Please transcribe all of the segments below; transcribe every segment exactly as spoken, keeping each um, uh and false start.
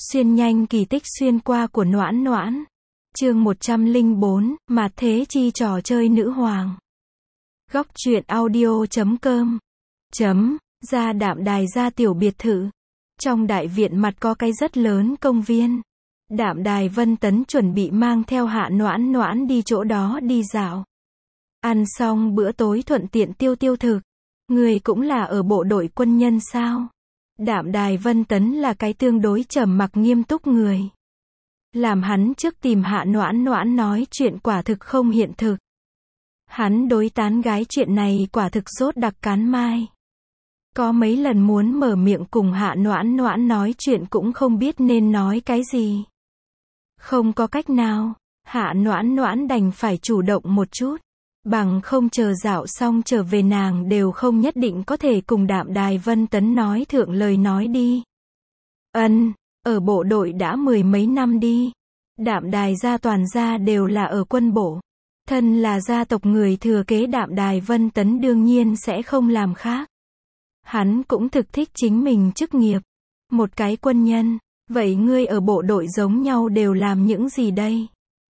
Xuyên nhanh kỳ tích xuyên qua của Noãn Noãn. Chương một trăm lẻ bốn, mà thế chi trò chơi nữ hoàng. Góc truyện audio chấm com. Chấm, ra Đạm Đài ra tiểu biệt thự. Trong đại viện mặt có cái rất lớn công viên. Đạm Đài Vân Tấn chuẩn bị mang theo Hạ Noãn Noãn đi chỗ đó đi dạo. Ăn xong bữa tối thuận tiện tiêu tiêu thực. Người cũng là ở bộ đội quân nhân sao? Đạm Đài Vân Tấn là cái tương đối trầm mặc nghiêm túc người. Làm hắn trước tìm Hạ Noãn Noãn nói chuyện quả thực không hiện thực. Hắn đối tán gái chuyện này quả thực rốt đặc cán mai. Có mấy lần muốn mở miệng cùng Hạ Noãn Noãn nói chuyện cũng không biết nên nói cái gì. Không có cách nào, Hạ Noãn Noãn đành phải chủ động một chút. Bằng không chờ dạo xong trở về nàng đều không nhất định có thể cùng Đạm Đài Vân Tấn nói thượng lời nói đi. Ân, ở bộ đội đã mười mấy năm đi. Đạm Đài gia toàn gia đều là ở quân bộ. Thân là gia tộc người thừa kế Đạm Đài Vân Tấn đương nhiên sẽ không làm khác. Hắn cũng thực thích chính mình chức nghiệp. Một cái quân nhân, vậy ngươi ở bộ đội giống nhau đều làm những gì đây?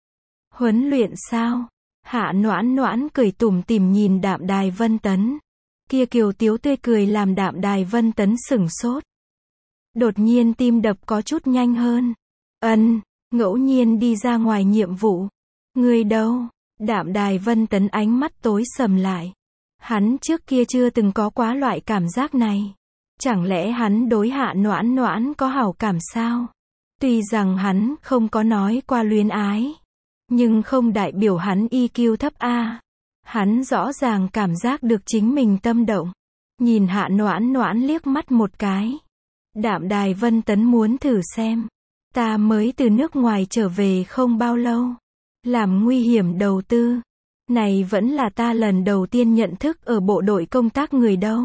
Huấn luyện sao? Hạ Noãn Noãn cười tủm tỉm nhìn Đạm Đài Vân Tấn. Kia kiều tiếu tươi cười làm Đạm Đài Vân Tấn sửng sốt. Đột nhiên tim đập có chút nhanh hơn. Ân, ngẫu nhiên đi ra ngoài nhiệm vụ. Người đâu? Đạm Đài Vân Tấn ánh mắt tối sầm lại. Hắn trước kia chưa từng có quá loại cảm giác này. Chẳng lẽ hắn đối Hạ Noãn Noãn có hảo cảm sao? Tuy rằng hắn không có nói qua luyến ái. Nhưng không đại biểu hắn i kiu thấp a. Hắn rõ ràng cảm giác được chính mình tâm động. Nhìn Hạ Noãn Noãn liếc mắt một cái. Đạm Đài Vân Tấn muốn thử xem. Ta mới từ nước ngoài trở về không bao lâu. Làm nguy hiểm đầu tư. Này vẫn là ta lần đầu tiên nhận thức ở bộ đội công tác người đâu.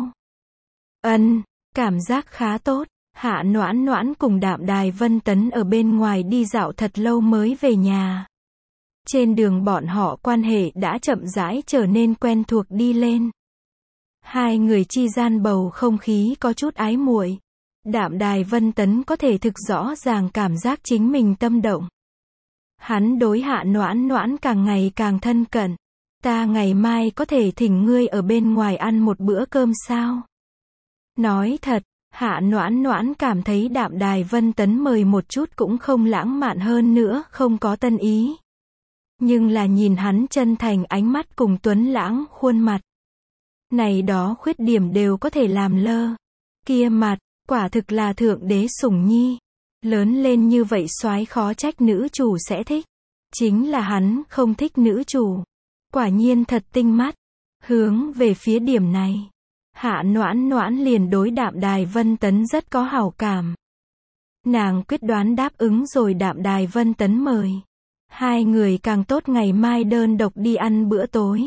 Ân, cảm giác khá tốt. Hạ Noãn Noãn cùng Đạm Đài Vân Tấn ở bên ngoài đi dạo thật lâu mới về nhà. Trên đường bọn họ quan hệ đã chậm rãi trở nên quen thuộc đi lên. Hai người chi gian bầu không khí có chút ái muội. Đạm Đài Vân Tấn có thể thực rõ ràng cảm giác chính mình tâm động. Hắn đối Hạ Noãn Noãn càng ngày càng thân cận. Ta ngày mai có thể thỉnh ngươi ở bên ngoài ăn một bữa cơm sao? Nói thật, Hạ Noãn Noãn cảm thấy Đạm Đài Vân Tấn mời một chút cũng không lãng mạn hơn nữa, không có tân ý. Nhưng là nhìn hắn chân thành ánh mắt cùng tuấn lãng khuôn mặt. Này đó khuyết điểm đều có thể làm lơ. Kia mặt, quả thực là thượng đế sủng nhi. Lớn lên như vậy soái khó trách nữ chủ sẽ thích. Chính là hắn không thích nữ chủ. Quả nhiên thật tinh mắt. Hướng về phía điểm này. Hạ Noãn Noãn liền đối Đạm Đài Vân Tấn rất có hảo cảm. Nàng quyết đoán đáp ứng rồi Đạm Đài Vân Tấn mời. Hai người càng tốt ngày mai đơn độc đi ăn bữa tối.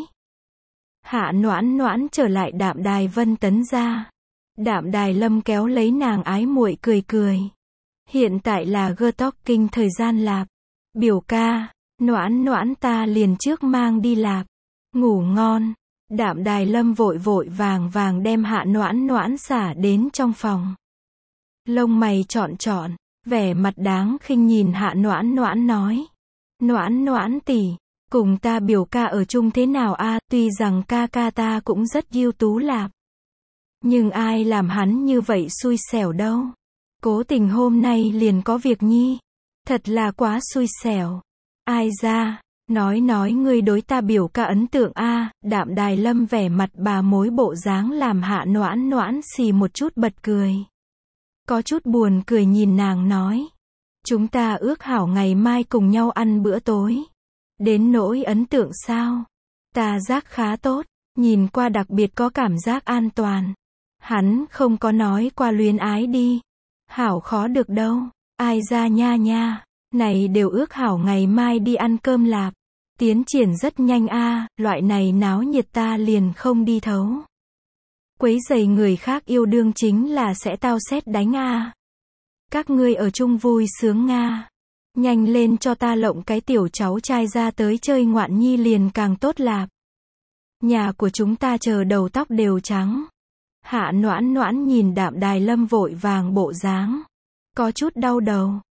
Hạ Noãn Noãn trở lại Đạm Đài Vân Tấn ra. Đạm Đài Lâm kéo lấy nàng ái muội cười cười. Hiện tại là girl talking thời gian lạp. Biểu ca, Noãn Noãn ta liền trước mang đi lạp. Ngủ ngon. Đạm Đài Lâm vội vội vàng vàng đem Hạ Noãn Noãn xả đến trong phòng. Lông mày trọn trọn, vẻ mặt đáng khinh nhìn Hạ Noãn Noãn nói. Noãn Noãn tỷ, cùng ta biểu ca ở chung thế nào a? Tuy rằng ca ca ta cũng rất ưu tú lạp. Nhưng ai làm hắn như vậy xui xẻo đâu. Cố tình hôm nay liền có việc nhi. Thật là quá xui xẻo. Ai ra, nói nói ngươi đối ta biểu ca ấn tượng a. Đạm Đài Lâm vẻ mặt bà mối bộ dáng làm Hạ Noãn Noãn xì một chút bật cười. Có chút buồn cười nhìn nàng nói. Chúng ta ước hảo ngày mai cùng nhau ăn bữa tối. Đến nỗi ấn tượng sao? Ta giác khá tốt, nhìn qua đặc biệt có cảm giác an toàn. Hắn không có nói qua luyến ái đi. Hảo khó được đâu. Ai ra nha nha. Này đều ước hảo ngày mai đi ăn cơm lạp. Tiến triển rất nhanh a, loại này náo nhiệt ta liền không đi thấu. Quấy rầy người khác yêu đương chính là sẽ tao xét đánh a. Các ngươi ở chung vui sướng nga. Nhanh lên cho ta lộng cái tiểu cháu trai ra tới chơi ngoạn nhi liền càng tốt lạp. Nhà của chúng ta chờ đầu tóc đều trắng. Hạ Noãn Noãn nhìn Đạm Đài Lâm vội vàng bộ dáng. Có chút đau đầu.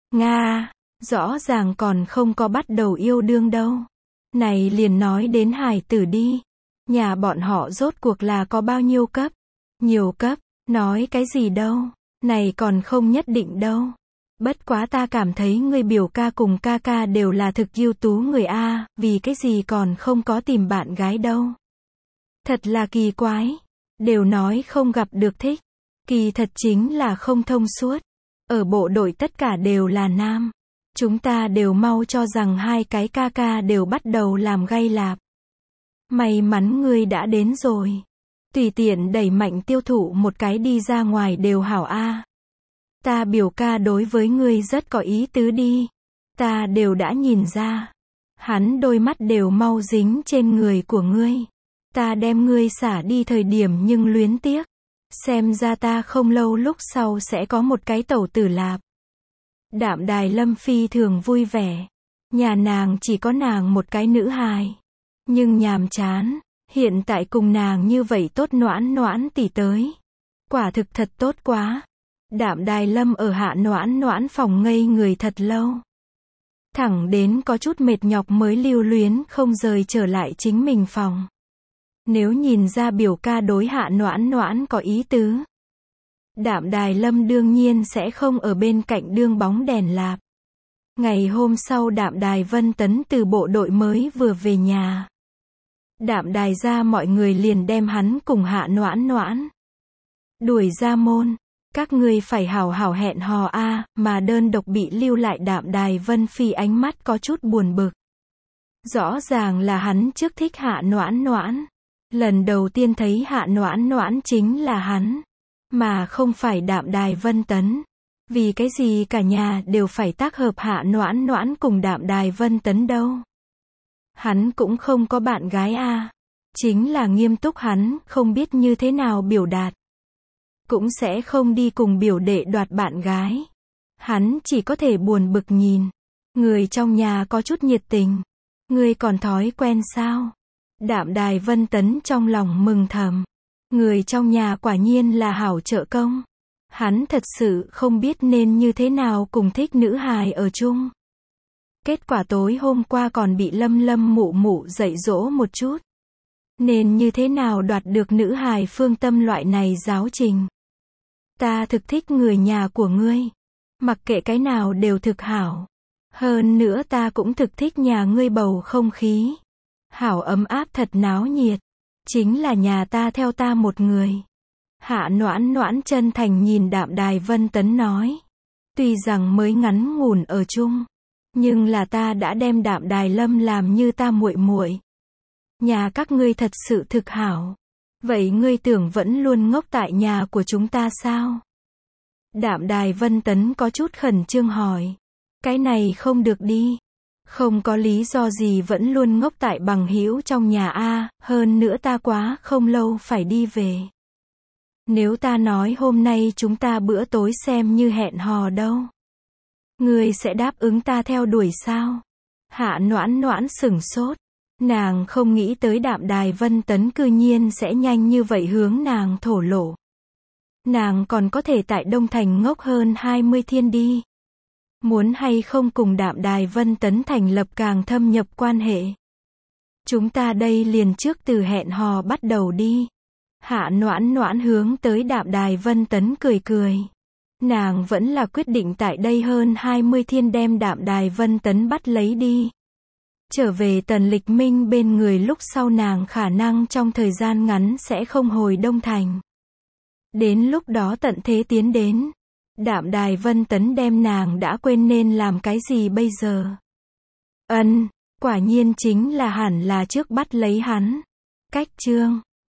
Nga, rõ ràng còn không có bắt đầu yêu đương đâu. Này liền nói đến hài tử đi. Nhà bọn họ rốt cuộc là có bao nhiêu cấp? Nhiều cấp, nói cái gì đâu. Này còn không nhất định đâu. Bất quá ta cảm thấy người biểu ca cùng ca ca đều là thực ưu tú người A, vì cái gì còn không có tìm bạn gái đâu. Thật là kỳ quái. Đều nói không gặp được thích. Kỳ thật chính là không thông suốt. Ở bộ đội tất cả đều là nam. Chúng ta đều mau cho rằng hai cái ca ca đều bắt đầu làm gay lạp. May mắn ngươi đã đến rồi. Tùy tiện đẩy mạnh tiêu thụ một cái đi ra ngoài đều hảo A. Ta biểu ca đối với ngươi rất có ý tứ đi. Ta đều đã nhìn ra. Hắn đôi mắt đều mau dính trên người của ngươi. Ta đem ngươi xả đi thời điểm nhưng luyến tiếc. Xem ra ta không lâu lúc sau sẽ có một cái tẩu tử lạp. Đạm Đài Lâm phi thường vui vẻ. Nhà nàng chỉ có nàng một cái nữ hài. Nhưng nhàm chán. Hiện tại cùng nàng như vậy tốt Noãn Noãn tỉ tới. Quả thực thật tốt quá. Đạm Đài Lâm ở Hạ Noãn Noãn phòng ngây người thật lâu. Thẳng đến có chút mệt nhọc mới lưu luyến không rời trở lại chính mình phòng. Nếu nhìn ra biểu ca đối Hạ Noãn Noãn có ý tứ. Đạm Đài Lâm đương nhiên sẽ không ở bên cạnh đương bóng đèn lạp. Ngày hôm sau Đạm Đài Vân Tấn từ bộ đội mới vừa về nhà. Đạm Đài ra mọi người liền đem hắn cùng Hạ Noãn Noãn đuổi ra môn. Các ngươi phải hảo hảo hẹn hò a, mà đơn độc bị lưu lại Đạm Đài Vân Phi ánh mắt có chút buồn bực. Rõ ràng là hắn trước thích Hạ Noãn Noãn. Lần đầu tiên thấy Hạ Noãn Noãn chính là hắn, mà không phải Đạm Đài Vân Tấn. Vì cái gì cả nhà đều phải tác hợp Hạ Noãn Noãn cùng Đạm Đài Vân Tấn đâu? Hắn cũng không có bạn gái a. Chính là nghiêm túc hắn, không biết như thế nào biểu đạt. Cũng sẽ không đi cùng biểu đệ đoạt bạn gái. Hắn chỉ có thể buồn bực nhìn. Người trong nhà có chút nhiệt tình. Ngươi còn thói quen sao? Đạm Đài Vân Tấn trong lòng mừng thầm. Người trong nhà quả nhiên là hảo trợ công. Hắn thật sự không biết nên như thế nào cùng thích nữ hài ở chung. Kết quả tối hôm qua còn bị Lâm Lâm mụ mụ dạy dỗ một chút. Nên như thế nào đoạt được nữ hài phương tâm loại này giáo trình. Ta thực thích người nhà của ngươi. Mặc kệ cái nào đều thực hảo. Hơn nữa ta cũng thực thích nhà ngươi bầu không khí. Hảo ấm áp thật náo nhiệt. Chính là nhà ta theo ta một người. Hạ Noãn Noãn chân thành nhìn Đạm Đài Vân Tấn nói. Tuy rằng mới ngắn ngủn ở chung. Nhưng là ta đã đem Đạm Đài Lâm làm như ta muội muội. Nhà các ngươi thật sự thực hảo. Vậy ngươi tưởng vẫn luôn ngốc tại nhà của chúng ta sao? Đạm Đài Vân Tấn có chút khẩn trương hỏi. Cái này không được đi. Không có lý do gì vẫn luôn ngốc tại bằng hữu trong nhà a, hơn nữa ta quá không lâu phải đi về. Nếu ta nói hôm nay chúng ta bữa tối xem như hẹn hò đâu. Ngươi sẽ đáp ứng ta theo đuổi sao? Hạ Noãn Noãn sửng sốt. Nàng không nghĩ tới Đạm Đài Vân Tấn cư nhiên sẽ nhanh như vậy hướng nàng thổ lộ. Nàng còn có thể tại Đông Thành ngốc hơn hai mươi thiên đi. Muốn hay không cùng Đạm Đài Vân Tấn thành lập càng thâm nhập quan hệ. Chúng ta đây liền trước từ hẹn hò bắt đầu đi. Hạ Noãn Noãn hướng tới Đạm Đài Vân Tấn cười cười. Nàng vẫn là quyết định tại đây hơn hai mươi thiên đem Đạm Đài Vân Tấn bắt lấy đi. Trở về Tần Lịch Minh bên người lúc sau nàng khả năng trong thời gian ngắn sẽ không hồi Đông Thành. Đến lúc đó tận thế tiến đến. Đạm Đài Vân Tấn đem nàng đã quên nên làm cái gì bây giờ. Ân, quả nhiên chính là hẳn là trước bắt lấy hắn. Cách chương